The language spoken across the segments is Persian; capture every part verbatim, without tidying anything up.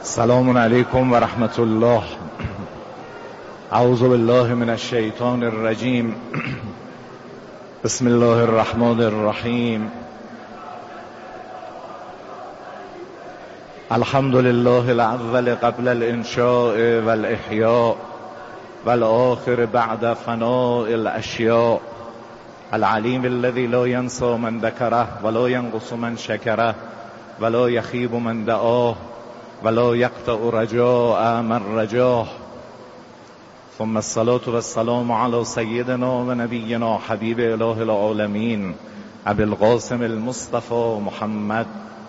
سلام علیکم و رحمت الله. اعوذ بالله من الشیطان الرجیم. بسم الله الرحمن الرحیم. الحمد لله الاول قبل الانشاء والاحیاء والآخر بعد فناء الاشیاء، العلیم الذی لا ینسى من ذکره ولا ینقص من شکره ولا یخیب من دعاه ولا یقطع رجاء من رجاه. ثم الصلاة والسلام على سیدنا و نبینا حبیب اله العالمین ابی القاسم المصطفى محمد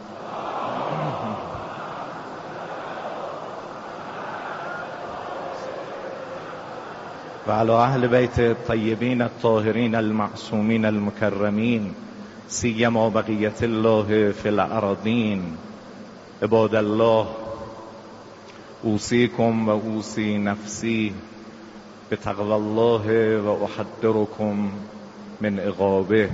و علی اهل بیت الطیبین الطاهرین المعصومین المکرمین سیما بقیة الله فی الارضین. عباد الله، اوصیکم و اوصی نفسی بتقوی الله و احذرکم من عقابه.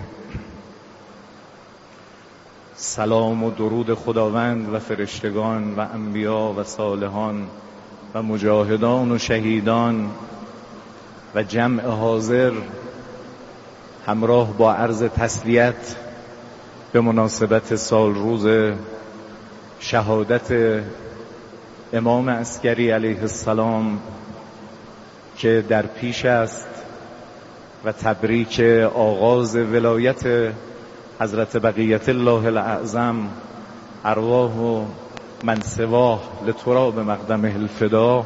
سلام و درود خداوند و فرشتگان و انبیا و صالحان و مجاهدان و شهیدان و جمع حاضر همراه با عرض تسلیت به مناسبت سال روز شهادت امام عسکری علیه السلام که در پیش است و تبریک آغاز ولایت حضرت بقیة الله الاعظم ارواح و من سواه لتراب مقدمه الفدا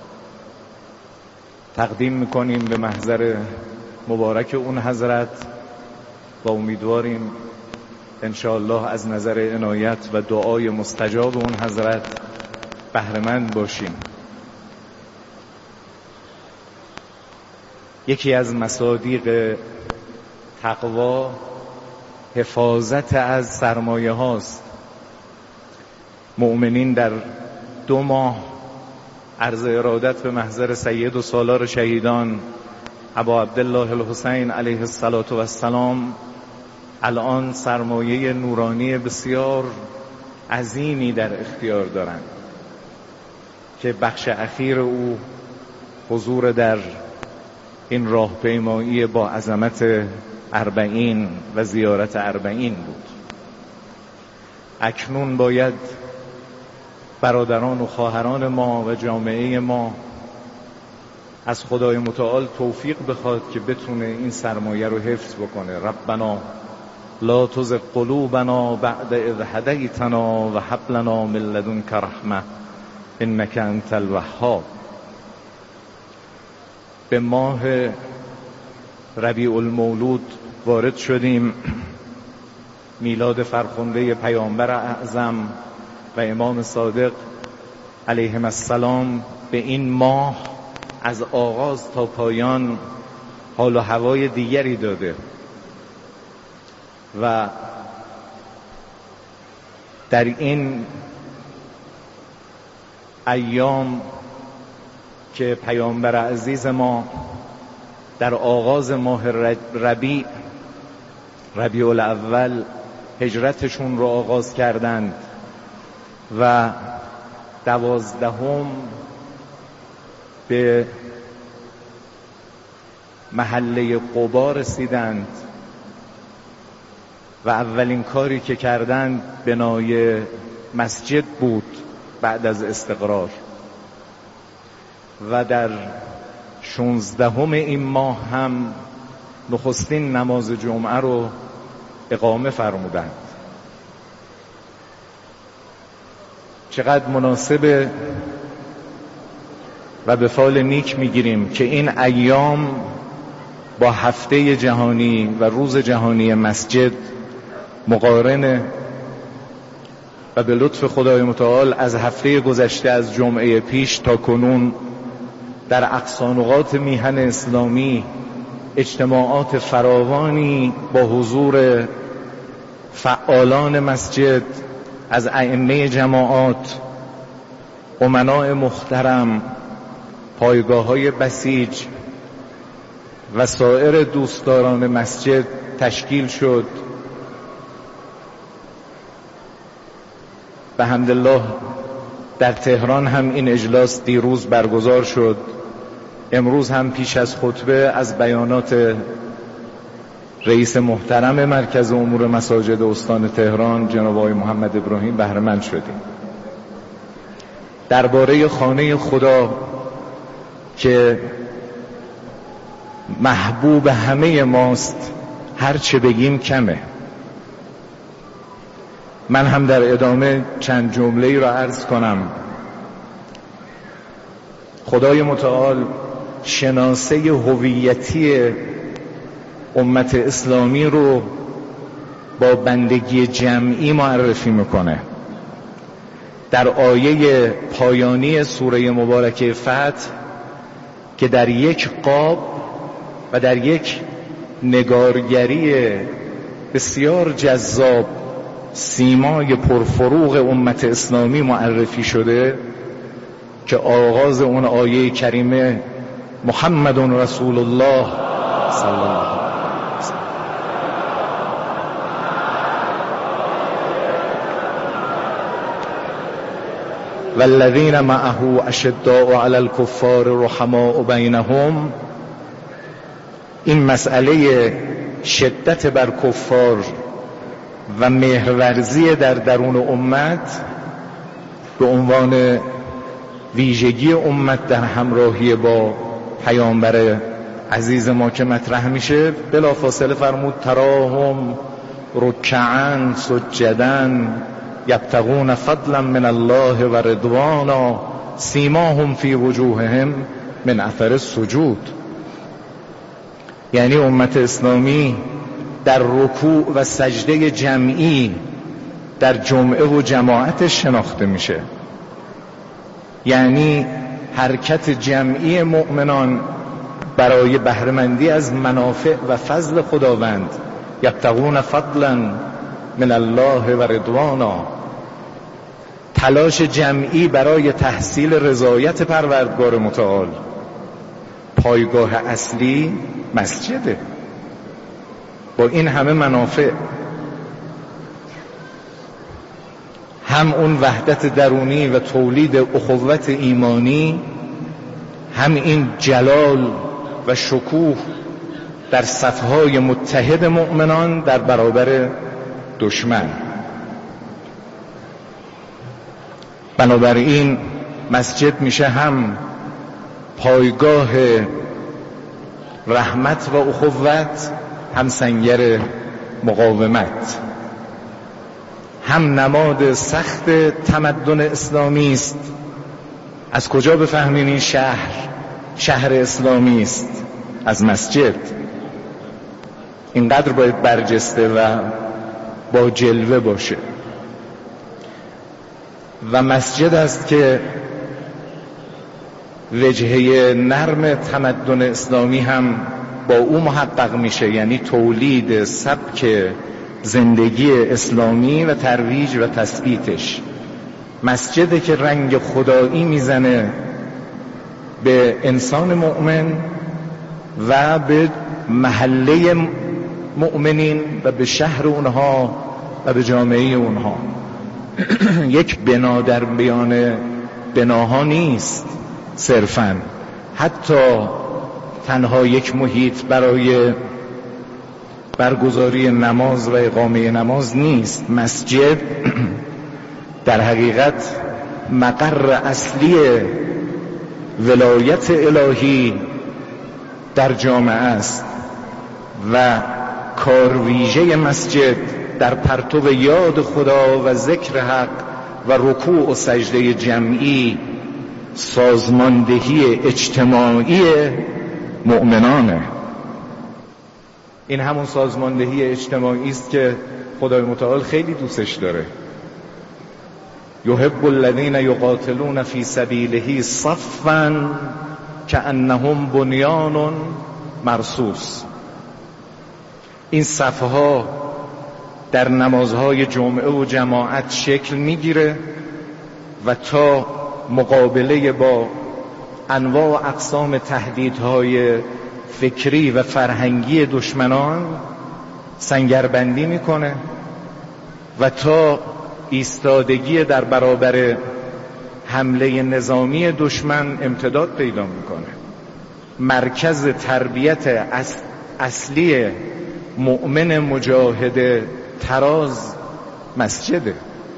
تقدیم میکنیم به محضر مبارک اون حضرت و امیدواریم انشاءالله از نظر عنایت و دعای مستجاب اون حضرت بهره‌مند باشیم. یکی از مصادیق تقوا حفاظت از سرمایه هاست. مؤمنین در دو ماه عرض ارادت به محضر سید و سالار شهیدان ابا عبدالله الحسین علیه السلام الان سرمایه نورانی بسیار عظیمی در اختیار دارند که بخش اخیر او حضور در این راهپیمایی با عظمت اربعین و زیارت اربعین بود. اکنون باید برادران و خواهران ما و جامعه ما از خدای متعال توفیق بخواد که بتونه این سرمایه رو حفظ بکنه. ربنا لا تزغ قلوبنا بعد اذ هدیتنا و هب لنا من لدنک رحمه انک انت الوهاب. به ماه ربیع المولود وارد شدیم، میلاد فرخنده پیامبر اعظم و امام صادق علیهم السلام به این ماه از آغاز تا پایان حال و هوای دیگری داده و در این ایام که پیامبر عزیز ما در آغاز ماه ربیع ربیع الاول هجرتشون رو آغاز کردند و دوازدهم به محله قبا رسیدند و اولین کاری که کردند بنای مسجد بود بعد از استقرار و در شانزدهم این ماه هم نخستین نماز جمعه رو اقامه فرمودند. چقدر مناسبه و به فال نیک میگیریم که این ایام با هفته جهانی و روز جهانی مسجد مقارنه و به لطف خدای متعال از هفته گذشته از جمعه پیش تا کنون در اقصانقاط میهن اسلامی اجتماعات فراوانی با حضور فعالان مسجد از ائمه جماعات، امناء محترم، پایگاه‌های بسیج و سایر دوستداران مسجد تشکیل شد. به حمدالله در تهران هم این اجلاس دیروز برگزار شد. امروز هم پیش از خطبه از بیانات رئیس محترم مرکز امور مساجد استان تهران جناب آقای محمد ابراهیم بهره مند شدیم. درباره خانه خدا که محبوب همه ماست هر چه بگیم کمه. من هم در ادامه چند جمله‌ای را عرض کنم. خدای متعال شناسه هویتی امت اسلامی رو با بندگی جمعی معرفی میکنه. در آیه پایانی سوره مبارکه فتح که در یک قاب و در یک نگارگری بسیار جذاب سیمای پرفروغ امت اسلامی معرفی شده که آغاز اون آیه کریمه محمد رسول الله صلی الله علیه و والذین معه اشداء علی الکفار رحماء بینهم. این مسئله شدت بر کفار و مهرورزی در درون امت به عنوان ویژگی امت در همراهی با پیامبر عزیز ما که مطرح میشه، بلافاصله فرمود تراهم رکعا سجدا یبتغون فضلا من الله و رضوانا سیماهم فی وجوههم من اثر السجود. یعنی امت اسلامی در رکوع و سجده جمعی در جمعه و جماعت شناخته میشه. یعنی حرکت جمعی مؤمنان برای بهره‌مندی از منافع و فضل خداوند، یبتغون فضلا من الله و رضوانا، تلاش جمعی برای تحصیل رضایت پروردگار متعال. پایگاه اصلی مسجده با این همه منافع، هم اون وحدت درونی و تولید اخوت ایمانی، هم این جلال و شکوه در صفهای متحد مؤمنان در برابر دشمن. بنابراین مسجد میشه هم پایگاه رحمت و اخوت، هم سنگر مقاومت، هم نماد سخت تمدن اسلامی است. از کجا بفهمیم این شهر شهر اسلامی است؟ از مسجد. اینقدر باید برجسته و با جلوه باشه. و مسجد است که وجهه نرم تمدن اسلامی هم با او محقق میشه، یعنی تولید سبک زندگی اسلامی و ترویج و تثبیتش. مسجده که رنگ خدایی میزنه به انسان مؤمن و به محله مؤمنین و به شهر اونها و به جامعه اونها. یک بنا در بیان بناها نیست صرفاً، حتی تنها یک محیط برای برگزاری نماز و اقامه نماز نیست. مسجد در حقیقت مقر اصلی ولایت الهی در جامعه است و کار ویژه مسجد در پرتو یاد خدا و ذکر حق و رکوع و سجده جمعی سازماندهی اجتماعی مؤمنانه. این همون سازماندهی اجتماعی است که خدای متعال خیلی دوستش داره. یحب الذین یقاتلون فی سبیله صفا کأنهم بنیان مرصوص. این صفها در نمازهای جمعه و جماعت شکل میگیره و تا مقابله با انواع و اقسام تهدیدهای فکری و فرهنگی دشمنان سنگربندی میکنه و تا ایستادگی در برابر حمله نظامی دشمن امتداد پیدا میکنه. مرکز تربیت اصلی مؤمن مجاهد تراز مسجده.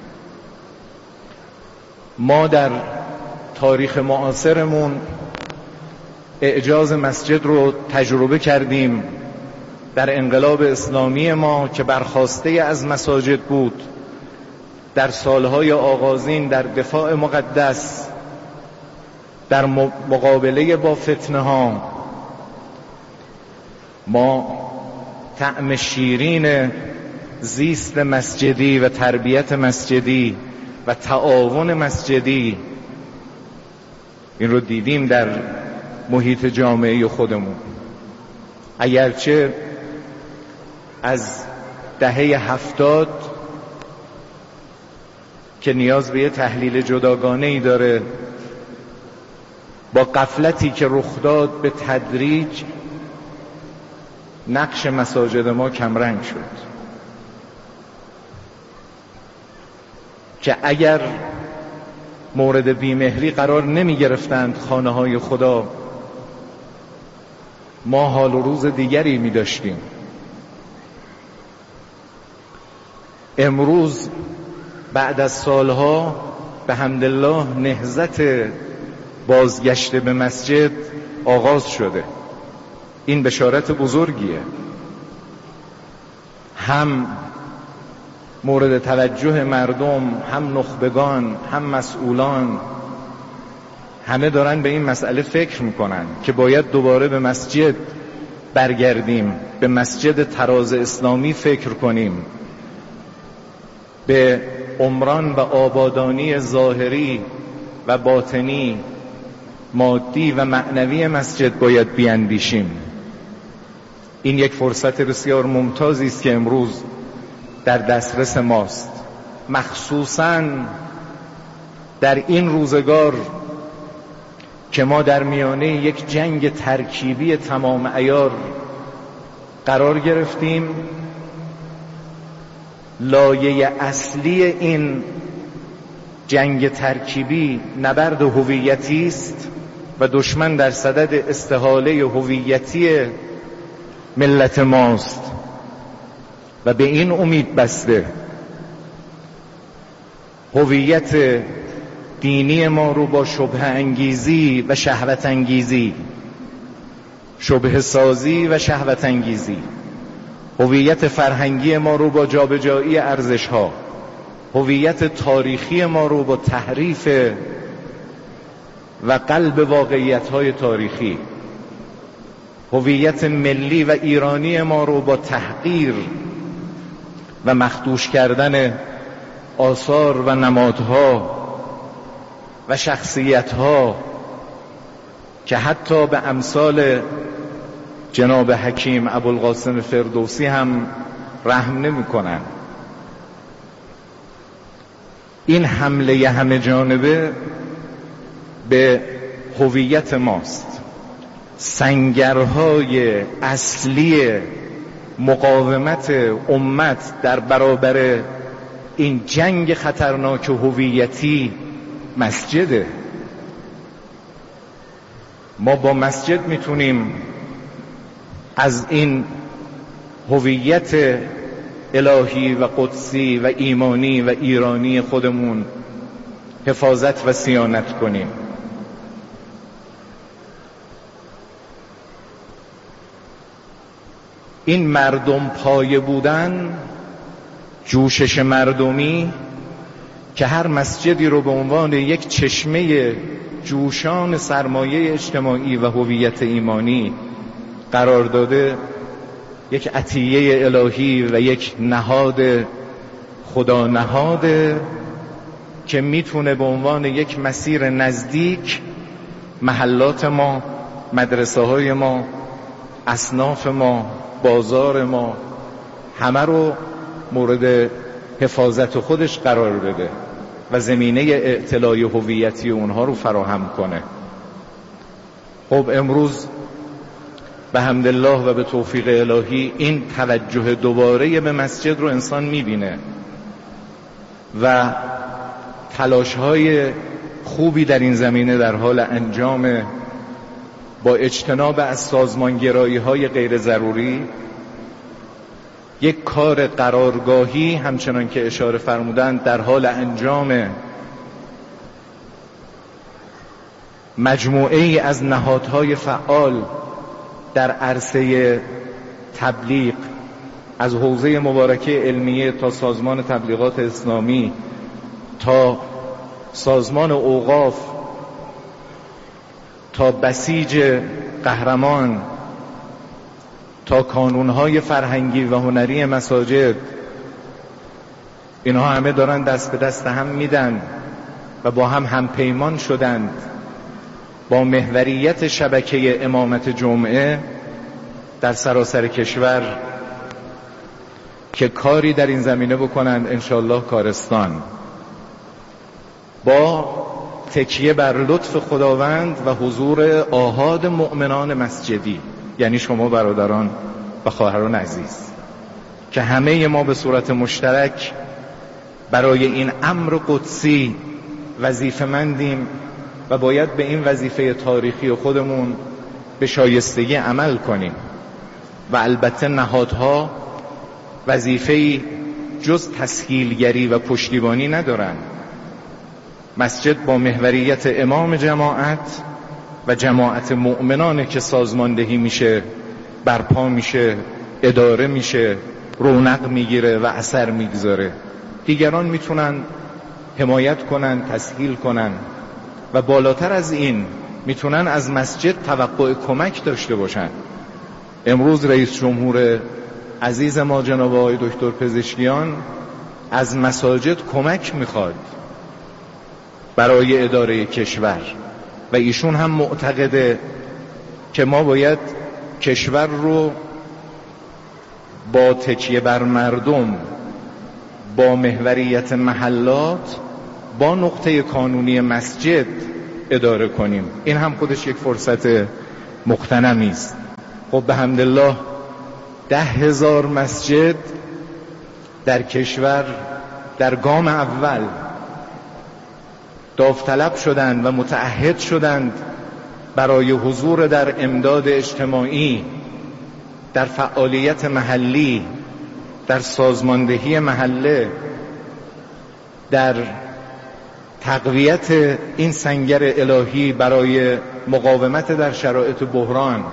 ما در تاریخ معاصرمون اعجاز مسجد رو تجربه کردیم در انقلاب اسلامی ما که برخاسته از مساجد بود. در سالهای آغازین در دفاع مقدس، در مقابله با فتنه ها، ما طعم شیرین زیست مسجدی و تربیت مسجدی و تعاون مسجدی این رو دیدیم در محیط جامعه خودمون. اگرچه از دهه هفتاد که نیاز به یه تحلیل جداگانه ای داره، با غفلتی که رخ داد به تدریج نقش مساجد ما کمرنگ شد، که اگر مورد بیمهری قرار نمی گرفتند خانه های خدا، ما حال و روز دیگری می داشتیم. امروز بعد از سالها به حمدالله نهضت بازگشت به مسجد آغاز شده. این بشارت بزرگیه. هم مورد توجه مردم، هم نخبگان، هم مسئولان، همه دارن به این مسئله فکر میکنن که باید دوباره به مسجد برگردیم، به مسجد تراز اسلامی فکر کنیم، به عمران و آبادانی ظاهری و باطنی، مادی و معنوی مسجد باید بیاندیشیم. این یک فرصت بسیار ممتازی است که امروز در دسترس ماست، مخصوصاً در این روزگار که ما در میانه یک جنگ ترکیبی تمام عیار قرار گرفتیم. لایه اصلی این جنگ ترکیبی نبرد هویتی است و دشمن در صدد استحاله هویتی ملت ماست و به این امید بسته هویت دینی ما رو با شبهه انگیزی و شهوت انگیزی، شبهه سازی و شهوت انگیزی، هویت فرهنگی ما رو با جابجایی ارزش‌ها، هویت تاریخی ما رو با تحریف و قلب واقعیت‌های تاریخی، هویت ملی و ایرانی ما رو با تحقیر و مخدوش کردن آثار و نمادها و شخصیت‌ها که حتی به امثال جناب حکیم ابوالقاسم فردوسی هم رحم نمی‌کنن. این حمله همه جانبه به هویت ماست. سنگرهای اصلی مقاومت امت در برابر این جنگ خطرناک هویتی مسجده. ما با مسجد میتونیم از این هویت الهی و قدسی و ایمانی و ایرانی خودمون حفاظت و صیانت کنیم. این مردم پایه بودن، جوشش مردمی که هر مسجدی رو به عنوان یک چشمه جوشان سرمایه اجتماعی و هویت ایمانی قرار داده، یک عطیه الهی و یک نهاد خدا نهاده که میتونه به عنوان یک مسیر نزدیک محلات ما، مدرسه های ما، اصناف ما، بازار ما همه رو مورد حفاظت خودش قرار بده و زمینه اطلاع هویتی اونها رو فراهم کنه. خب امروز به حمدالله و به توفیق الهی این توجه دوباره به مسجد رو انسان میبینه و تلاش‌های خوبی در این زمینه در حال انجام، با اجتناب از سازمانگرایی های غیر ضروری. یک کار قرارگاهی همچنان که اشاره فرمودند در حال انجام، مجموعه ای از نهادهای فعال در عرصه تبلیغ، از حوزه مبارکه علمیه تا سازمان تبلیغات اسلامی تا سازمان اوقاف تا بسیج قهرمان تا کانونهای فرهنگی و هنری مساجد، اینها همه دارن دست به دست هم میدن و با هم همپیمان شدند با محوریت شبکه امامت جمعه در سراسر کشور که کاری در این زمینه بکنند انشاءالله کارستان، با تکیه بر لطف خداوند و حضور آحاد مؤمنان مسجدی، یعنی شما برادران و خواهران عزیز که همه ما به صورت مشترک برای این امر قدسی وظیفه‌مندیم و باید به این وظیفه تاریخی خودمون به شایستگی عمل کنیم. و البته نهادها وظیفه‌ای جز تسهیلگری و پشتیبانی ندارند. مسجد با محوریت امام جماعت و جماعت مؤمنانه که سازماندهی میشه، برپا میشه، اداره میشه، رونق میگیره و اثر میگذاره. دیگران میتونن حمایت کنن، تسهیل کنن و بالاتر از این میتونن از مسجد توقع کمک داشته باشن. امروز رئیس جمهور عزیز ما جناب آقای دکتر پزشکیان از مساجد کمک میخواد برای اداره کشور و ایشون هم معتقده که ما باید کشور رو با تکیه بر مردم، با محوریت محلات، با نقطه کانونی مسجد اداره کنیم. این هم خودش یک فرصت مغتنمی است. خب به حمدالله ده هزار مسجد در کشور در گام اول داوطلب شدند و متعهد شدند برای حضور در امداد اجتماعی، در فعالیت محلی، در سازماندهی محله، در تقویت این سنگر الهی برای مقاومت در شرایط بحران.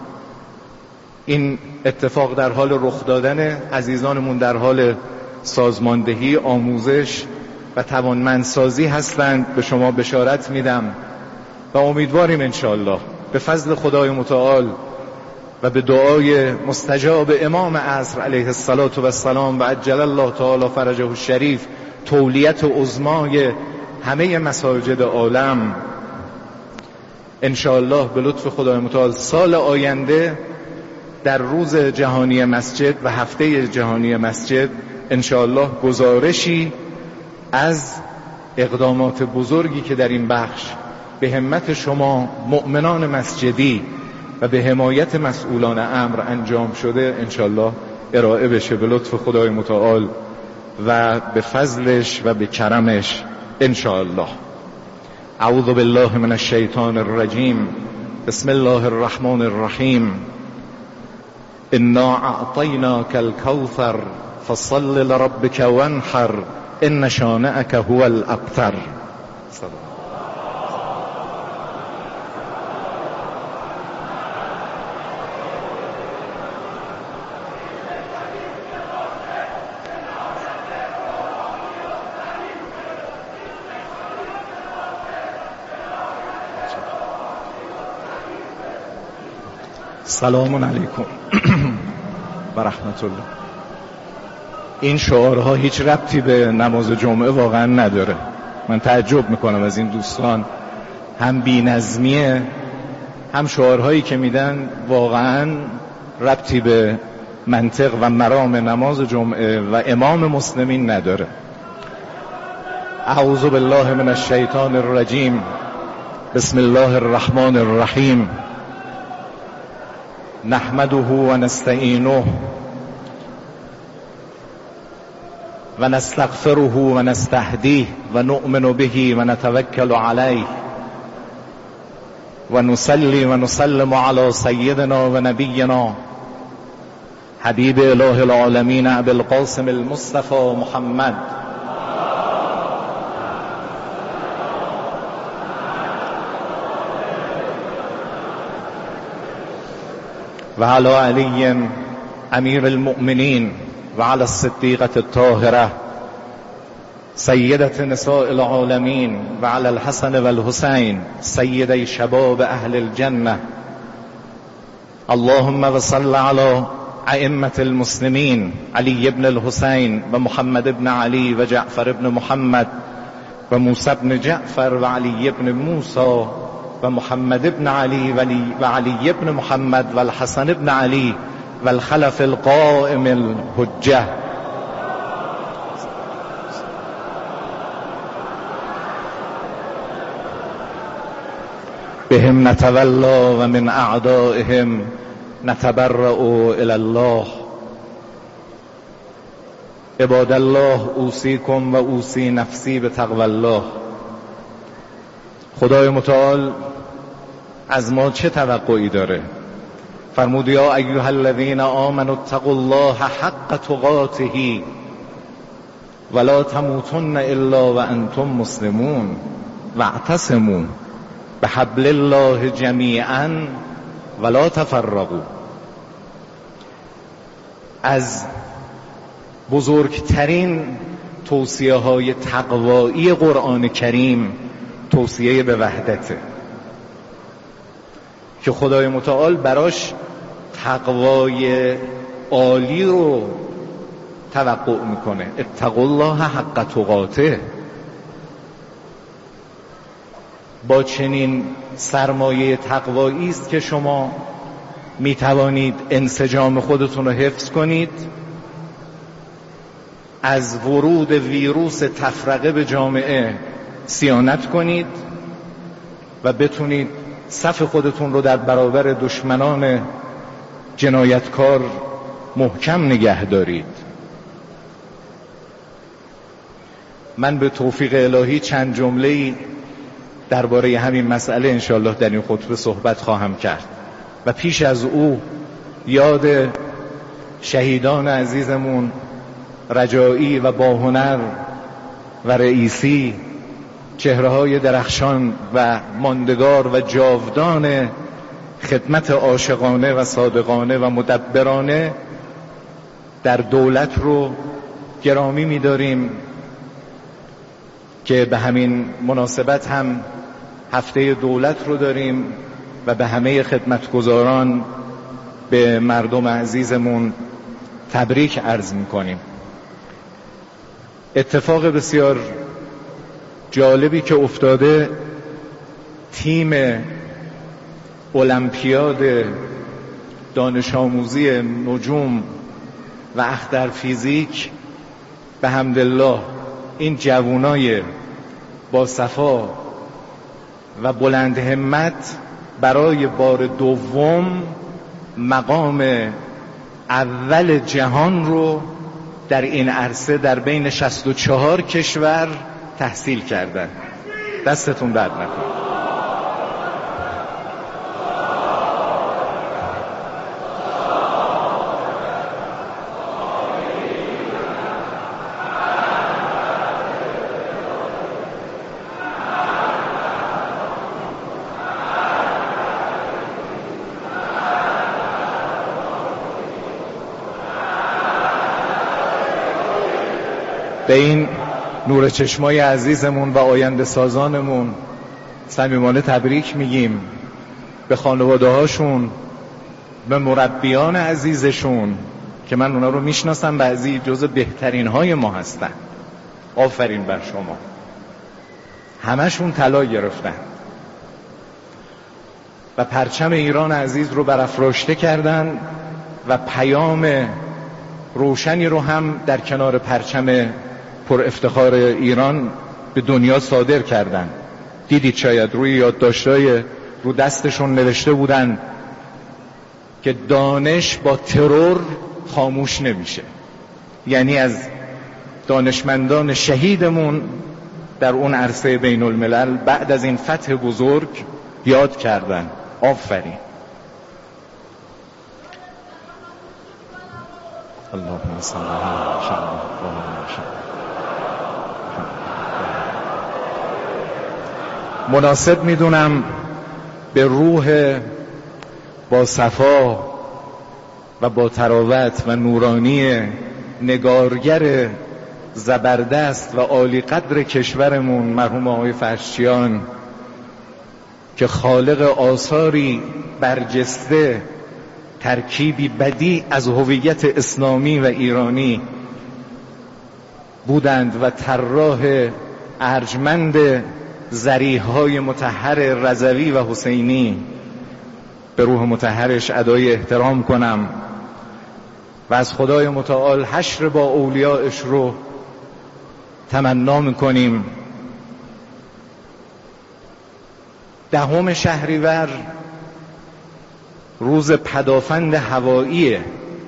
این اتفاق در حال رخ دادن، عزیزانمون در حال سازماندهی، آموزش و توانمندسازی هستند. به شما بشارت میدم و امیدواریم انشاءالله به فضل خدای متعال و به دعای مستجاب امام عصر علیه الصلاة و السلام و عجل الله تعالی فرجه الشریف، تولیت عظمای همه مساجد عالم، انشاءالله به لطف خدای متعال سال آینده در روز جهانی مسجد و هفته جهانی مسجد انشاءالله گزارشی از اقدامات بزرگی که در این بخش به همت شما مؤمنان مسجدی و به حمایت مسئولان امر انجام شده انشاءالله ارائه بشه به لطف خدای متعال و به فضلش و به کرمش انشاءالله. اعوذ بالله من الشیطان الرجیم. بسم الله الرحمن الرحیم. انا اعطیناک الکوثر فصل لربک وانحر ان شانئک هو الابتر. سلام علیکم و رحمت الله. این شعارها هیچ ربطی به نماز جمعه واقعا نداره. من تعجب میکنم از این دوستان، هم بی نظمیه هم شعارهایی که میدن واقعا ربطی به منطق و مرام نماز جمعه و امام مسلمین نداره. اعوذ بالله من الشیطان الرجیم. بسم الله الرحمن الرحیم. نحمده و نستعینه ونستغفره ونستهديه ونؤمن به ونتوكل عليه ونصلي ونسلم على سيدنا ونبينا حبيب إله العالمين أبي القاسم المصطفى محمد وعلى علي أمير المؤمنين وعلى الصديقة الطاهرة سيدة نساء العالمين وعلى الحسن والحسين سيدي شباب أهل الجنة. اللهم وصل على أئمة المسلمين علي بن الحسين ومحمد بن علي وجعفر بن محمد وموسى بن جعفر وعلي بن موسى ومحمد بن علي وعلي بن محمد والحسن بن علي والخلف القائم الحجة. بهم نتولى ومن أعدائهم نتبرأ إلى الله. عباد الله، اوصیکم و اوصی نفسی به تقوی الله. خدای متعال از ما چه توقعی داره؟ فرمود یا ایها الذین آمنوا اتقوا الله حق تقاته ولا تموتن الا وانتم مسلمون واعتصموا بحبل الله جمیعا ولا تفرقوا. از بزرگترین توصیه های تقوایی قرآن کریم توصیه به وحدته که خدای متعال براش تقوای عالی رو توقع میکنه. اتقوا الله حق تقاته. با چنین سرمایه تقوایی است که شما میتوانید انسجام خودتون رو حفظ کنید، از ورود ویروس تفرقه به جامعه صیانت کنید و بتونید صف خودتون رو در برابر دشمنان جنایتکار محکم نگه دارید. من به توفیق الهی چند جمله‌ای درباره همین مسئله انشاءالله در این خطبه صحبت خواهم کرد و پیش از او یاد شهیدان عزیزمون رجایی و باهنر و رئیسی، چهره‌های درخشان و ماندگار و جاودان خدمت عاشقانه و صادقانه و مدبرانه در دولت رو گرامی می‌داریم که به همین مناسبت هم هفته دولت رو داریم و به همه خدمتگزاران، به مردم عزیزمون تبریک عرض می‌کنیم. اتفاق بسیار جالبی که افتاده، تیم المپیاد دانش آموزی نجوم و اختر فیزیک به حمدالله این جوانای با صفا و بلند همت برای بار دوم مقام اول جهان رو در این عرصه در بین شصت و چهار کشور تحصیل کردن. دستتون درد نکنه. به این نور چشمای عزیزمون و آینده سازانمون صمیمانه تبریک میگیم، به خانواده هاشون، به مربیان عزیزشون که من اونا رو میشناسم، بعضی جز بهترین های ما هستن. آفرین بر شما. همشون طلا گرفتن و پرچم ایران عزیز رو برافراشته کردن و پیام روشنی رو هم در کنار پرچم پر افتخار ایران به دنیا صادر کردن. دیدید شاید روی یادداشت‌های رو دستشون نوشته بودن که دانش با ترور خاموش نمیشه. یعنی از دانشمندان شهیدمون در اون عرصه بین الملل بعد از این فتح بزرگ یاد کردن. آفرین. اللهم صل علی محمد. مناسب میدونم به روح با صفا و با تراوت و نورانی نگارگر زبردست و عالی قدر کشورمون مرحوم آقای فرشچیان که خالق آثاری برجسته، ترکیبی بدیع از هویت اسلامی و ایرانی بودند و طراح ارجمند ذریح‌های مطهر رضوی و حسینی، به روح مطهرش ادای احترام کنم و از خدای متعال حشر با اولیاءش رو تمنا میکنیم. دهم شهریور روز پدافند هواییه.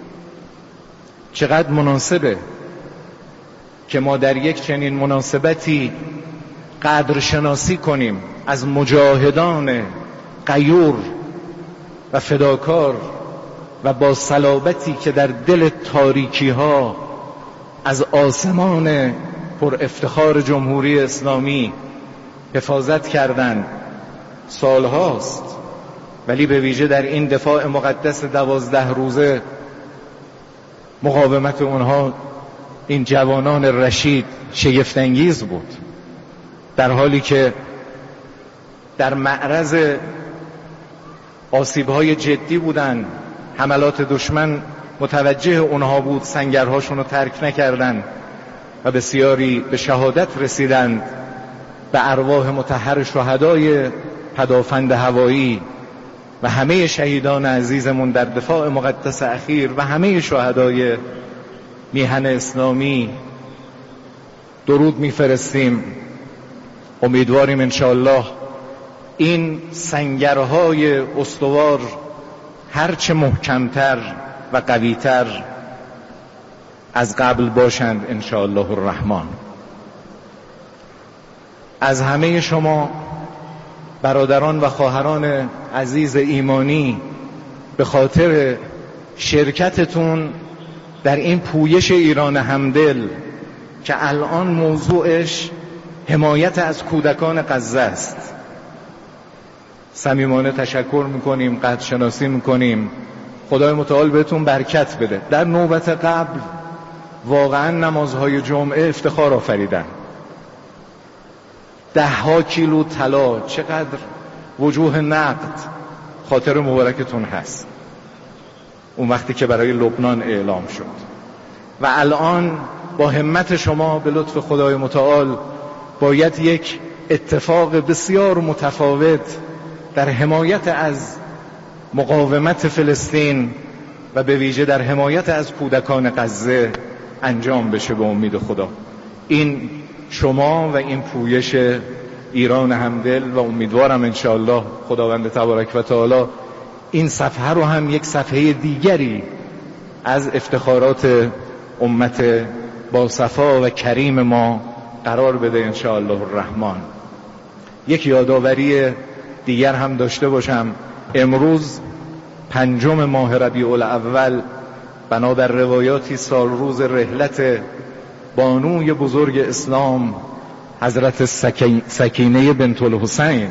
چقدر مناسبه که ما در یک چنین مناسبتی قدرشناسی کنیم از مجاهدان غیور و فداکار و با صلابتی که در دل تاریکی ها از آسمان پر افتخار جمهوری اسلامی حفاظت کردند. سالهاست، ولی به ویژه در این دفاع مقدس دوازده روزه مقاومت اونها، این جوانان رشید، شگفت‌انگیز بود، در حالی که در معرض آسیب‌های جدی بودند. حملات دشمن متوجه اونها بود، سنگرهاشون رو ترک نکردند و بسیاری به شهادت رسیدند. به ارواح مطهر شهدای پدافند هوایی و همه شهیدان عزیزمون در دفاع مقدس اخیر و همه شهدای میهن اسلامی درود میفرستیم. امیدواریم انشاءالله این سنگرهای استوار هرچه محکمتر و قویتر از قبل باشند انشاءالله الرحمن. از همه شما برادران و خواهران عزیز ایمانی به خاطر شرکتتون در این پویش ایران همدل که الان موضوعش حمایت از کودکان غزه است صمیمانه تشکر میکنیم، قدرشناسی میکنیم. خدای متعال بهتون برکت بده. در نوبت قبل واقعا نمازهای جمعه افتخار آفریدن. ده ها کیلو طلا، چقدر وجوه نقد خاطر مبارکتون هست اون وقتی که برای لبنان اعلام شد. و الان با همت شما به لطف خدای متعال باید یک اتفاق بسیار متفاوت در حمایت از مقاومت فلسطین و به ویژه در حمایت از کودکان غزه انجام بشه به امید خدا. این شما و این پویش ایران همدل و امیدوارم انشاءالله خداوند تبارک و تعالی این صفحه رو هم یک صفحه دیگری از افتخارات امت با صفا و کریم ما قرار بده انشاءالله الرحمن. یک یادآوری دیگر هم داشته باشم. امروز پنجم ماه ربیع الاول بنابر روایاتی سال روز رحلت بانوی بزرگ اسلام حضرت سکینه بنت الحسین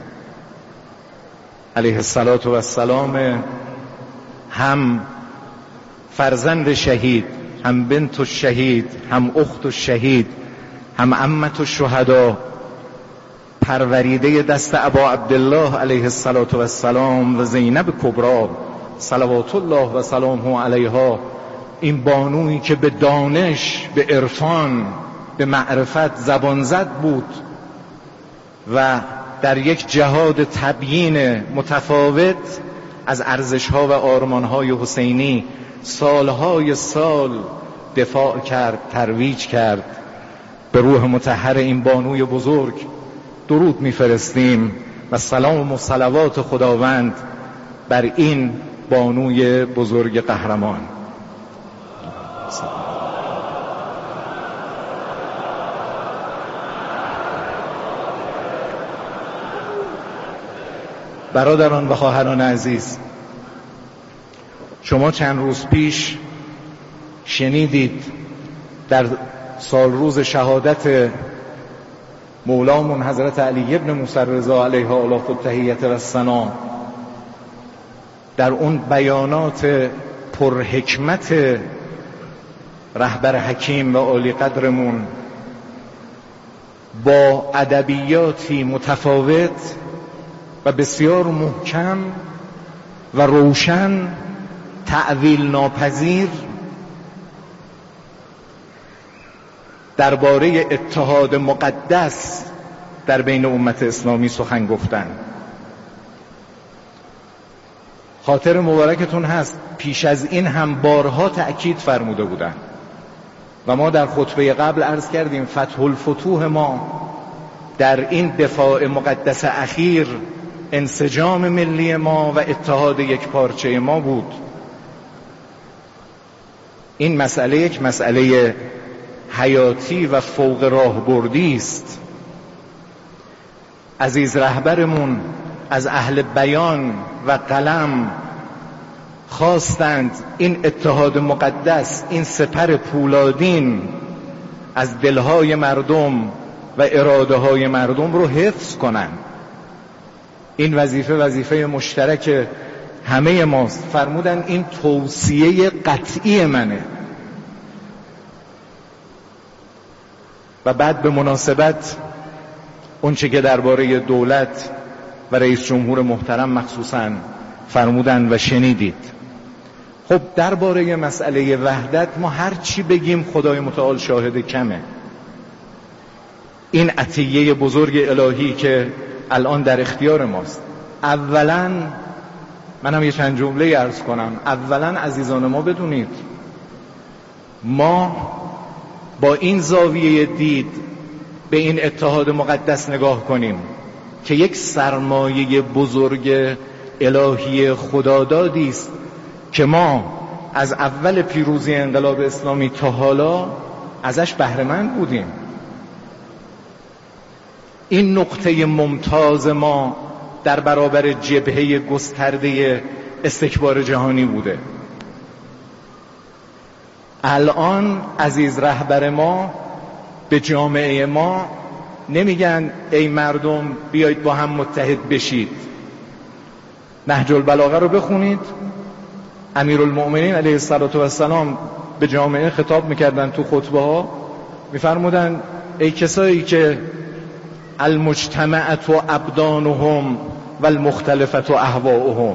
علیه السلام، هم فرزند شهید، هم بنت الشهید، هم اخت الشهید، هم عمت الشهدا، پروریده دست ابا عبدالله علیه السلام و زینب کبری صلوات الله و سلامه علیها، این بانویی که به دانش، به عرفان، به معرفت زبان زد بود و در یک جهاد تبیین متفاوت از ارزش‌ها و آرمان‌های حسینی سالهای سال دفاع کرد، ترویج کرد. به روح مطهر این بانوی بزرگ درود می‌فرستیم و سلام و صلوات خداوند بر این بانوی بزرگ قهرمان. برادران و خواهران عزیز، شما چند روز پیش شنیدید در سال روز شهادت مولامون حضرت علی ابن موسی رضا علیه آلاف التحیت و الثنا، در اون بیانات پرحکمت رهبر حکیم و عالی قدرمون با ادبیاتی متفاوت و بسیار محکم و روشن، تأویل ناپذیر، درباره اتحاد مقدس در بین امت اسلامی سخن گفتن. خاطر مبارکتون هست پیش از این هم بارها تأکید فرموده بودن و ما در خطبه قبل عرض کردیم فتح الفتوح ما در این دفاع مقدس اخیر انسجام ملی ما و اتحاد یک پارچه ما بود. این مسئله یک مسئله حیاتی و فوق راهبردی است. عزیز رهبرمون از اهل بیان و قلم خواستند این اتحاد مقدس، این سپر پولادین از دلهای مردم و اراده های مردم رو حفظ کنند. این وظیفه وظیفه مشترک همه ماست. فرمودن این توصیه قطعی منه. و بعد به مناسبت اون چه که درباره دولت و رئیس جمهور محترم مخصوصاً فرمودن و شنیدید. خب درباره مسئله وحدت ما هر چی بگیم خدای متعال شاهد کمه. این عطیه بزرگ الهی که الان در اختیار ماست. اولا منم یه چند جمله عرض کنم. اولا عزیزان ما بدونید ما با این زاویه دید به این اتحاد مقدس نگاه کنیم که یک سرمایه بزرگ الهی خدادادی است که ما از اول پیروزی انقلاب اسلامی تا حالا ازش بهره مند بودیم. این نقطه ممتاز ما در برابر جبهه گسترده استکبار جهانی بوده. الان عزیز رهبر ما به جامعه ما نمیگن ای مردم بیایید با هم متحد بشید. نهج البلاغه رو بخونید. امیرالمؤمنین علیه السلام به جامعه خطاب میکردن تو خطبه ها، میفرمودن ای کسایی که المجتمعت و ابدانهم و المختلفت و اهواؤهم،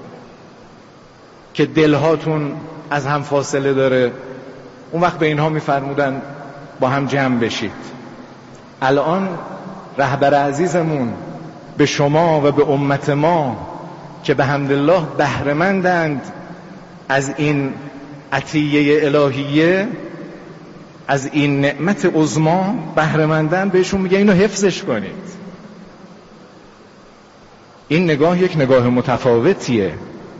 که دلهاتون از هم فاصله داره، اون وقت به اینها میفرمودن با هم جمع بشید. الان رهبر عزیزمون به شما و به امت ما که به حمدالله بهره مندند از این عطیه الهیه، از این نعمت عظما بهره مندند، بهشون میگه اینو حفظش کنید. این نگاه یک نگاه متفاوتیه.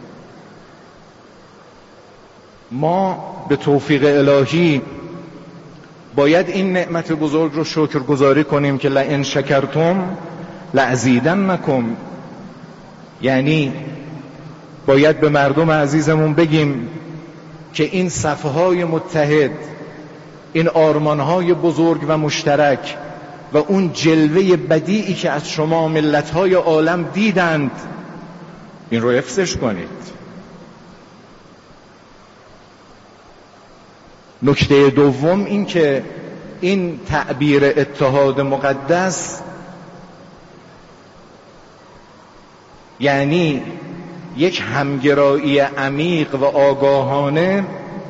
ما به توفیق الهی باید این نعمت بزرگ رو شکرگزاری کنیم که لئن شکرتم لازیدنکم. یعنی باید به مردم عزیزمون بگیم که این صفهای متحد، این آرمانهای بزرگ و مشترک و اون جلوه بدیعی که از شما ملتهای عالم دیدند، این رو حفظش کنید. نکته دوم این که این تعبیر اتحاد مقدس یعنی یک همگرایی عمیق و آگاهانه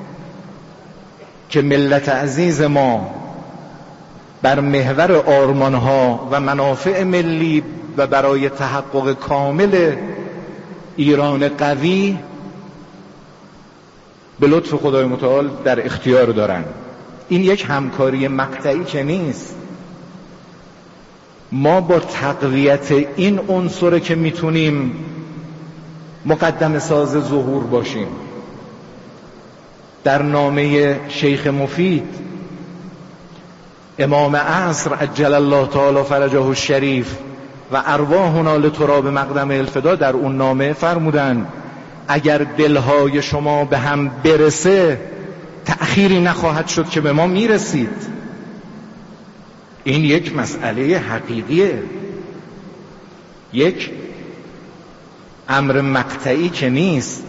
که ملت عزیز ما بر محور آرمانها و منافع ملی و برای تحقق کامل ایران قوی به لطف خدای متعال در اختیار دارن. این یک همکاری مقطعی که نیست. ما با تقویت این عنصر که میتونیم مقدم ساز ظهور باشیم. در نامه شیخ مفید امام عصر عجل الله تعالی فرجه الشریف و ارواحنا لتراب مقدم الفدا در اون نامه فرمودن اگر دلهای شما به هم برسه تأخیری نخواهد شد که به ما میرسید. این یک مسئله حقیقیه، یک امر مقطعی که نیست.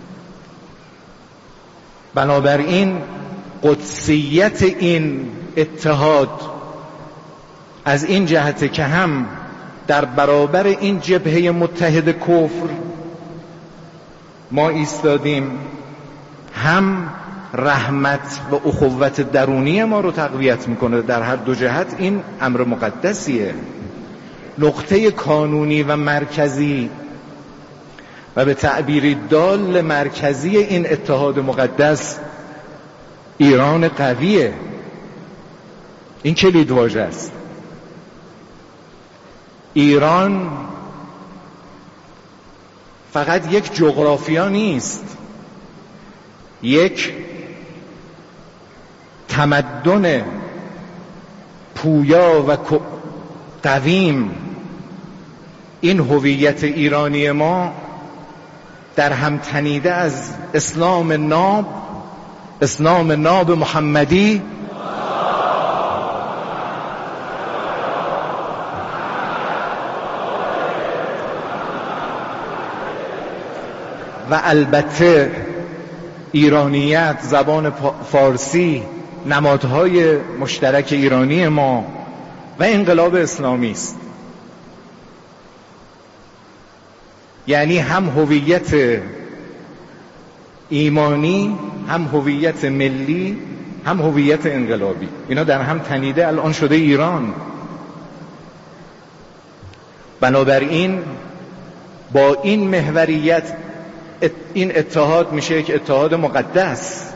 بنابراین قدسیت این اتحاد از این جهته که هم در برابر این جبهه متحد کفر ما ایستادیم، هم رحمت و اخوت درونی ما رو تقویت میکنه. در هر دو جهت این امر مقدسیه. نقطه کانونی و مرکزی و به تعبیری دال مرکزی این اتحاد مقدس ایران قویه. این کلید واژه است. ایران فقط یک جغرافیا نیست، یک تمدن پویا و قویم. این هویت ایرانی ما در هم تنیده از اسلام ناب، اسلام ناب محمدی و البته ایرانیت، زبان فارسی، نمادهای مشترک ایرانی ما و انقلاب اسلامی است. یعنی هم هویت ایمانی، هم هویت ملی، هم هویت انقلابی، اینا در هم تنیده الان شده ایران. بنابراین با این محوریت این اتحاد میشه یک اتحاد مقدس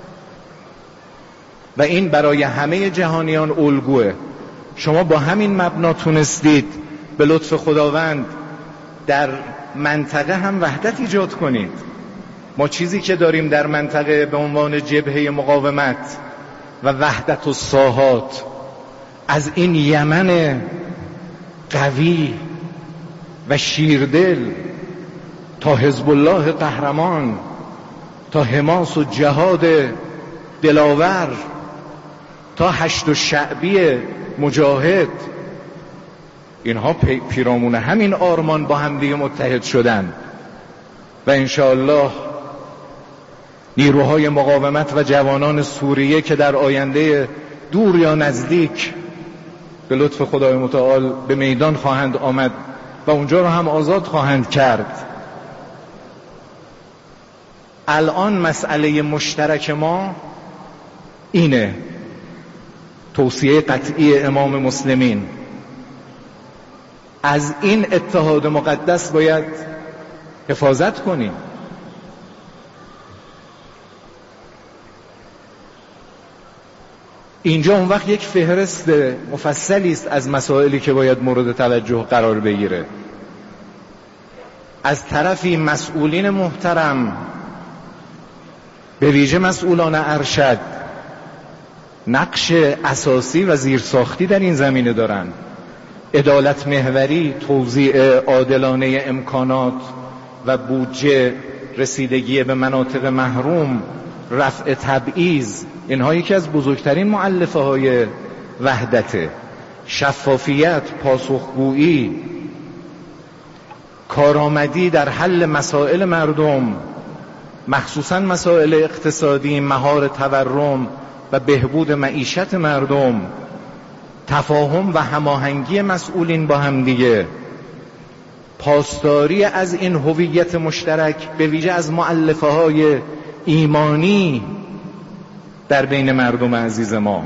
و این برای همه جهانیان الگوه. شما با همین مبنا تونستید به لطف خداوند در منطقه هم وحدت ایجاد کنید. ما چیزی که داریم در منطقه به عنوان جبهه مقاومت و وحدت الساحات، از این یمن قوی و شیردل تا حزب الله قهرمان، تا حماس و جهاد دلاور، تا هشت و شعبی مجاهد، اینها پیرامون همین آرمان با هم دیگه متحد شدن و انشاءالله نیروهای مقاومت و جوانان سوریه که در آینده دور یا نزدیک به لطف خدای متعال به میدان خواهند آمد و اونجا رو هم آزاد خواهند کرد. الان مسئله مشترک ما اینه، توصیه قطعی امام مسلمین. از این اتحاد مقدس باید حفاظت کنیم. اینجا اون وقت یک فهرست مفصلی است از مسائلی که باید مورد توجه قرار بگیره. از طرفی مسئولین محترم، به ویژه مسئولان ارشد، نقش اساسی و زیرساختی در این زمینه دارند. عدالت محوری، توزیع عادلانه امکانات و بودجه، رسیدگی به مناطق محروم، رفع تبعیض، اینها یکی از بزرگترین مؤلفه های وحدته. شفافیت، پاسخگویی، کارآمدی در حل مسائل مردم، مخصوصا مسائل اقتصادی، مهار تورم و بهبود معیشت مردم، تفاهم و هماهنگی مسئولین با هم دیگه، پاسداری از این هویت مشترک، به ویژه از مؤلفه های ایمانی در بین مردم عزیز ما.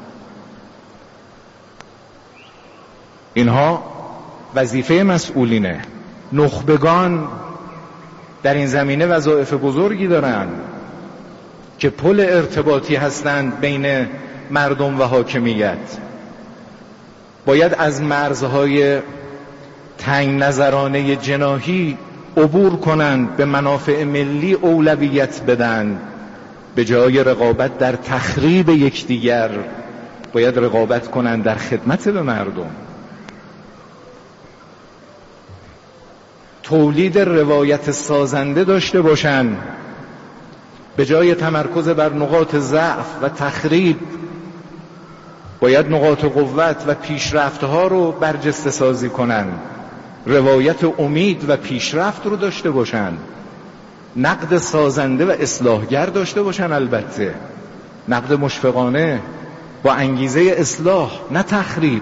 اینها وظیفه مسئولینه. نخبگان در این زمینه وظایف بزرگی دارند که پل ارتباطی هستند بین مردم و حاکمیت. باید از مرزهای تنگ نظرانه جناحی عبور کنند، به منافع ملی اولویت بدن. به جای رقابت در تخریب یکدیگر باید رقابت کنند در خدمت به مردم. تولید روایت سازنده داشته باشن، به جای تمرکز بر نقاط ضعف و تخریب باید نقاط قوت و پیشرفت‌ها رو برجسته سازی کنن، روایت امید و پیشرفت رو داشته باشن، نقد سازنده و اصلاحگر داشته باشن، البته نقد مشفقانه با انگیزه اصلاح نه تخریب.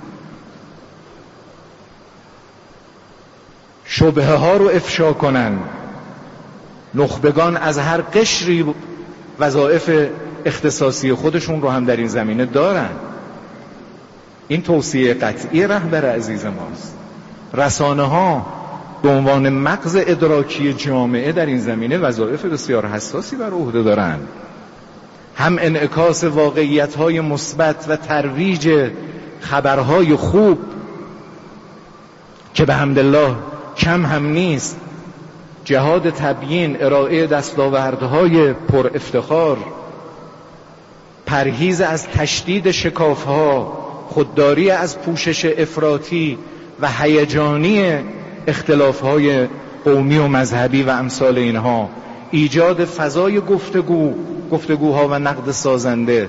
شبهه ها رو افشا کنن. نخبگان از هر قشری وظایف اختصاصی خودشون رو هم در این زمینه دارن. این توصیه قطعی رهبر عزیز ماست. رسانه ها به عنوان مغز ادراکی جامعه در این زمینه وظایف بسیار حساسی بر عهده دارند. هم انعکاس واقعیت‌های مثبت و ترویج خبرهای خوب که به حمدالله کم هم نیست، جهاد تبیین، ارائه دستاوردهای پر افتخار، پرهیز از تشدید شکاف‌ها، خودداری از پوشش افراطی و هیجانی اختلاف‌های قومی و مذهبی و امثال اینها، ایجاد فضای گفتگو گفتگوها و نقد سازنده،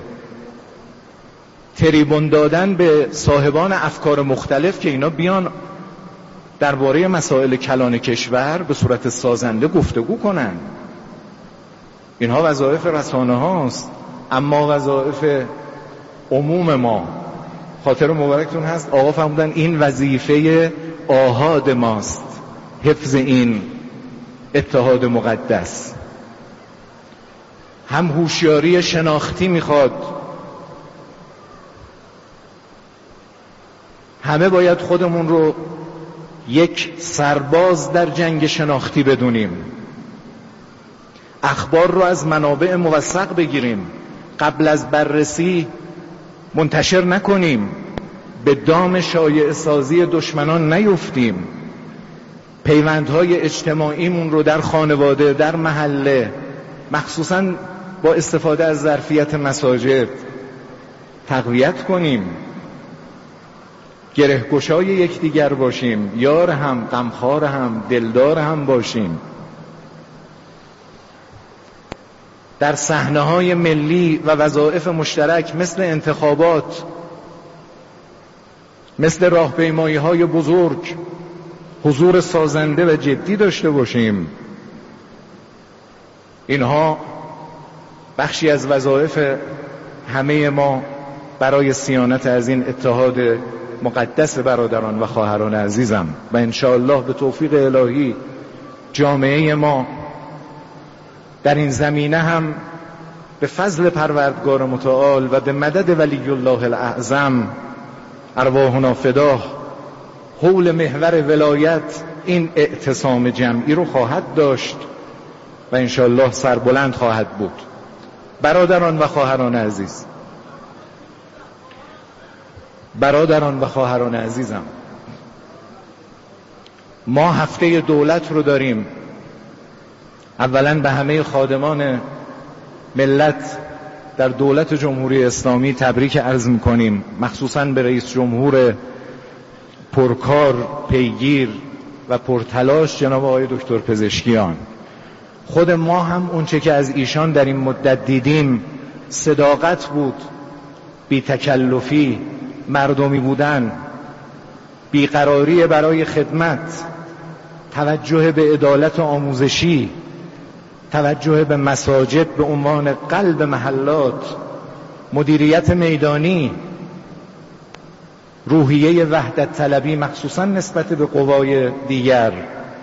تریبون دادن به صاحبان افکار مختلف که اینا بیان درباره مسائل کلان کشور به صورت سازنده گفتگو کنن. اینها وظایف رسانه هاست. اما وظایف عموم ما، خاطر مبارکتون هست آقا فرمودن این وظیفه آحاد ماست، حفظ این اتحاد مقدس. هم هوشیاری شناختی میخواد. همه باید خودمون رو یک سرباز در جنگ شناختی بدونیم. اخبار رو از منابع موثق بگیریم، قبل از بررسی منتشر نکنیم، به دام شایعه سازی دشمنان نیفتیم، پیوندهای اجتماعیمون رو در خانواده، در محله، مخصوصاً با استفاده از ظرفیت مساجد تقویت کنیم، گرهگشای یکدیگر باشیم، یار هم، غمخوار هم، دلدار هم باشیم. در صحنه‌های ملی و وظایف مشترک مثل انتخابات، مثل راهپیمایی‌های بزرگ، حضور سازنده و جدی داشته باشیم. اینها بخشی از وظایف همه ما برای صیانت از این اتحاد مقدس برادران و خواهران عزیزم. و انشاءالله به توفیق الهی جامعه ما در این زمینه هم به فضل پروردگار متعال و به مدد ولی الله الاعظم ارواحنا فداه، حول محور ولایت این اعتصام جمعی رو خواهد داشت و انشاءالله سربلند خواهد بود. برادران و خواهران عزیز، برادران و خواهران عزیزم، ما هفته دولت رو داریم. اولا به همه خادمان ملت در دولت جمهوری اسلامی تبریک عرض می‌کنیم، مخصوصاً به رئیس جمهور پرکار، پیگیر و پرتلاش جناب آقای دکتر پزشکیان. خود ما هم اونچه که از ایشان در این مدت دیدیم صداقت بود، بی تکلفی، مردمی بودن، بیقراری برای خدمت، توجه به عدالت آموزشی، توجه به مساجد به عنوان قلب محلات، مدیریت میدانی، روحیه وحدت طلبی مخصوصا نسبت به قوای دیگر،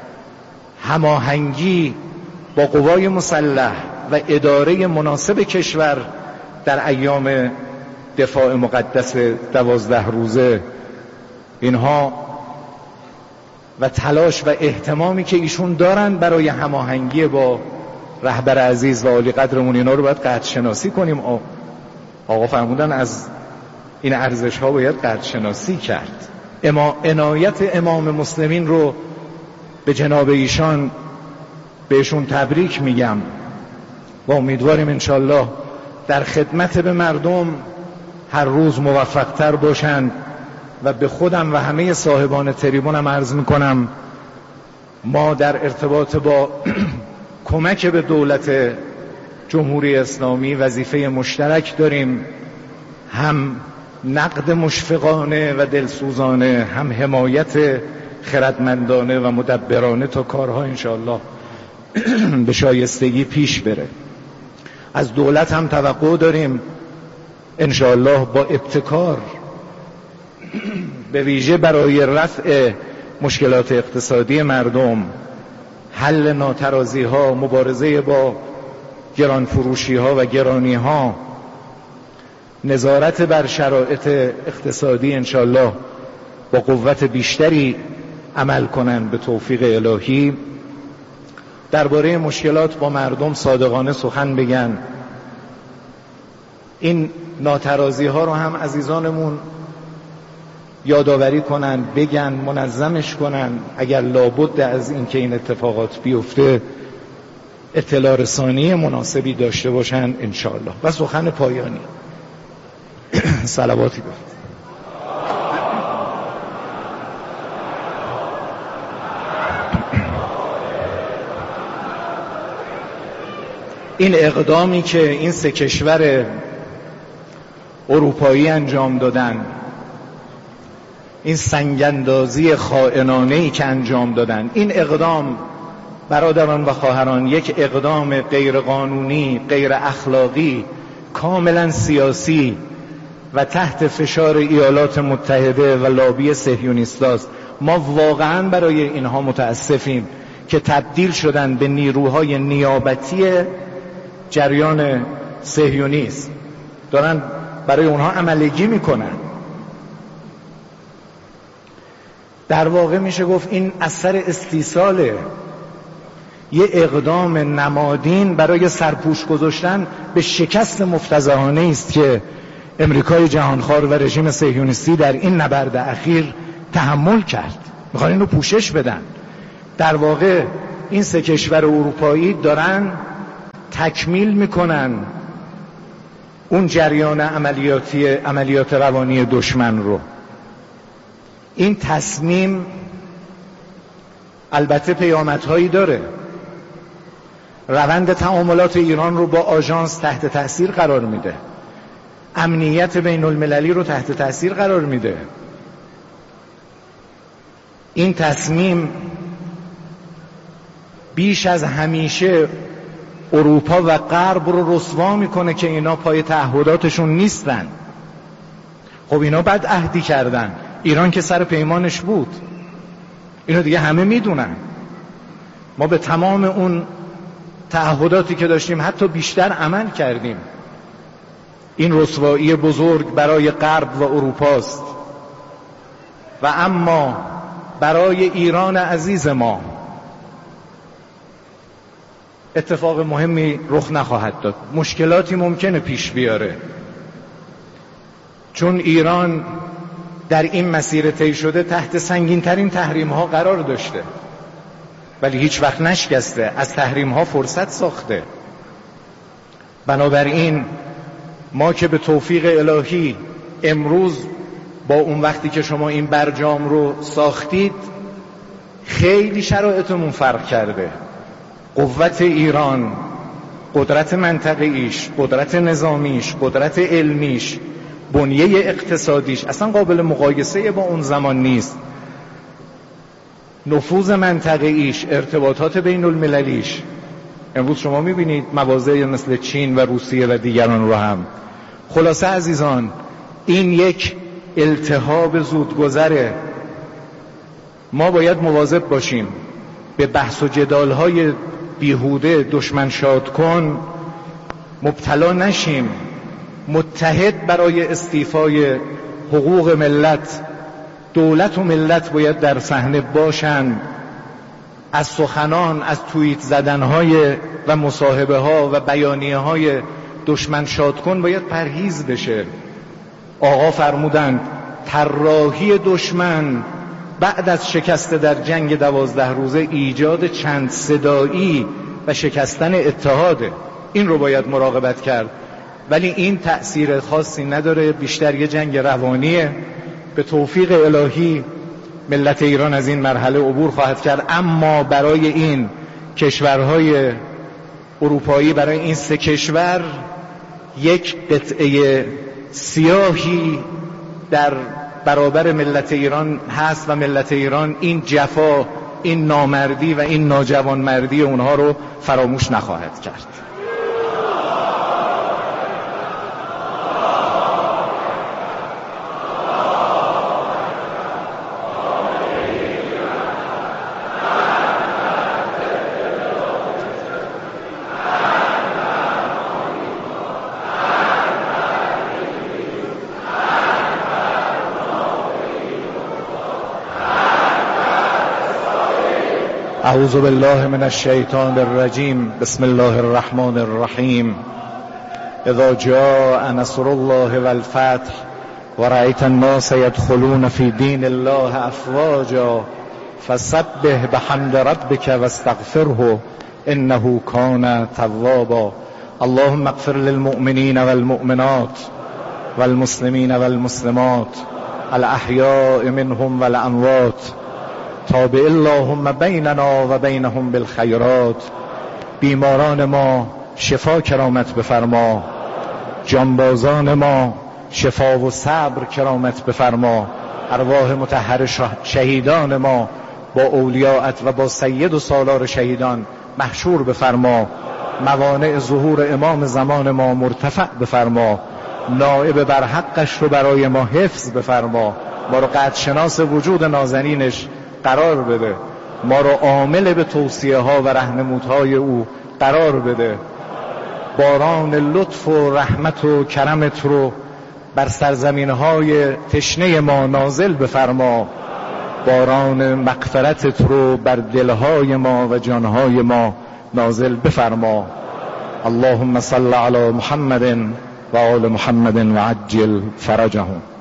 هماهنگی با قوای مسلح و اداره مناسب کشور در ایام دفاع مقدس دوازده روزه، اینها و تلاش و اهتمامی که ایشون دارن برای هماهنگی با رهبر عزیز و عالی قدرمون، اینا رو باید قدر شناسی کنیم. آقا فرمودن از این ارزش ها باید قدر شناسی کرد. اما عنایت امام مسلمین رو به جناب ایشان بهشون تبریک میگم و امیدواریم انشالله در خدمت به مردم هر روز موفقتر باشند. و به خودم و همه صاحبان تریبونم عرض میکنم ما در ارتباط با کمک به دولت جمهوری اسلامی وظیفه مشترک داریم، هم نقد مشفقانه و دلسوزانه، هم حمایت خردمندانه و مدبرانه تا کارها انشاءالله به شایستگی پیش بره. از دولت هم توقع داریم انشاءالله با ابتکار به ویژه برای رفع مشکلات اقتصادی مردم، حل ناترازی ها، مبارزه با گران فروشی ها و گرانی ها، نظارت بر شرایط اقتصادی انشاءالله با قوت بیشتری عمل کنند به توفیق الهی. درباره مشکلات با مردم صادقانه سخن بگن. این ناترازی ها رو هم عزیزانمون یادآوری کنن، بگن، منظمش کنن. اگر لابد از این که این اتفاقات بیفته اطلاع رسانی مناسبی داشته باشن انشاءالله. و سخن پایانی صلواتی گفت. این اقدامی که این سه کشور اروپایی انجام دادن، این سنگاندازی خائنانه‌ای که انجام دادن، این اقدام برادران و خواهران یک اقدام غیر قانونی، غیر اخلاقی، کاملا سیاسی و تحت فشار ایالات متحده و لابی صهیونیست است. ما واقعا برای اینها متاسفیم که تبدیل شدن به نیروهای نیابتی جریان صهیونیست، دارن برای اونها عملگی میکنن. در واقع میشه گفت این اثر استیصاله، یه اقدام نمادین برای سرپوش گذاشتن به شکست مفتضحانه است که امریکای جهانخوار و رژیم صهیونیستی در این نبرد اخیر تحمل کرد. میخوان اینو پوشش بدن. در واقع این سه کشور اروپایی دارن تکمیل میکنن اون جریان عملیاتی عملیات روانی دشمن رو. این تصمیم البته پیامدهایی داره. روند تعاملات ایران رو با آژانس تحت تأثیر قرار میده، امنیت بین المللی رو تحت تأثیر قرار میده. این تصمیم بیش از همیشه اروپا و غرب رو رسوا میکنه که اینا پای تعهداتشون نیستن. خب اینا بد عهدی کردن، ایران که سر پیمانش بود، اینو دیگه همه میدونن. ما به تمام اون تعهداتی که داشتیم حتی بیشتر عمل کردیم. این رسوایی بزرگ برای غرب و اروپاست و اما برای ایران عزیز ما اتفاق مهمی رخ نخواهد داد. مشکلاتی ممکنه پیش بیاره، چون ایران در این مسیر طی شده تحت سنگین ترین تحریم ها قرار داشته ولی هیچ وقت نشکسته، از تحریم ها فرصت ساخته. بنابراین ما که به توفیق الهی امروز با اون وقتی که شما این برجام رو ساختید خیلی شرایطمون فرق کرده. قوت ایران، قدرت منطقه‌ایش، قدرت نظامیش، قدرت علمیش، بنیه اقتصادیش اصلا قابل مقایسه با اون زمان نیست. نفوذ منطقه‌ایش، ارتباطات بین المللیش، امروز شما میبینید مواضعی مثل چین و روسیه و دیگران رو هم. خلاصه عزیزان، این یک التهاب زودگذره. ما باید مواظب باشیم به بحث و جدال‌های بیهوده دشمن شاد کن مبتلا نشیم. متحد برای استیفای حقوق ملت، دولت و ملت باید در صحنه باشن. از سخنان، از توییت زدن‌های و مصاحبه ها و بیانیه های دشمن شاد کن باید پرهیز بشه. آقا فرمودند طراحی دشمن بعد از شکست در جنگ دوازده روزه ایجاد چند صدایی و شکستن اتحاده. این رو باید مراقبت کرد، ولی این تأثیر خاصی نداره، بیشتر یه جنگ روانیه. به توفیق الهی ملت ایران از این مرحله عبور خواهد کرد. اما برای این کشورهای اروپایی، برای این سه کشور، یک قطعه سیاهی در برابر ملت ایران هست و ملت ایران این جفا، این نامردی و این ناجوانمردی اونها رو فراموش نخواهد کرد. اعوذ بالله من الشیطان الرجیم. بسم الله الرحمن الرحیم. اذا جاء نصر الله والفتح ورأيت الناس يدخلون في دين الله افواجا فسبح بحمد ربك واستغفره انه كان توابا. اللهم اغفر للمؤمنين والمؤمنات والمسلمين والمسلمات الاحياء منهم والاموات تابع اللهم بیننا و بینهم بالخیرات. بیماران ما شفا کرامت بفرما، جانبازان ما شفا و صبر کرامت بفرما. ارواح مطهر شهیدان ما با اولیاءت و با سید و سالار شهیدان محشور بفرما. موانع ظهور امام زمان ما مرتفع بفرما. نائب بر حقش رو برای ما حفظ بفرما. ما رو قدرشناس وجود نازنینش قرار بده. ما رو عامل به توصیه ها و رهنمودهای او قرار بده. باران لطف و رحمت و کرمت رو بر سرزمین های تشنه ما نازل بفرما. باران مغفرتت رو بر دلهای ما و جانهای ما نازل بفرما. اللهم صل علی محمد و آل محمد و عجل فرجهم.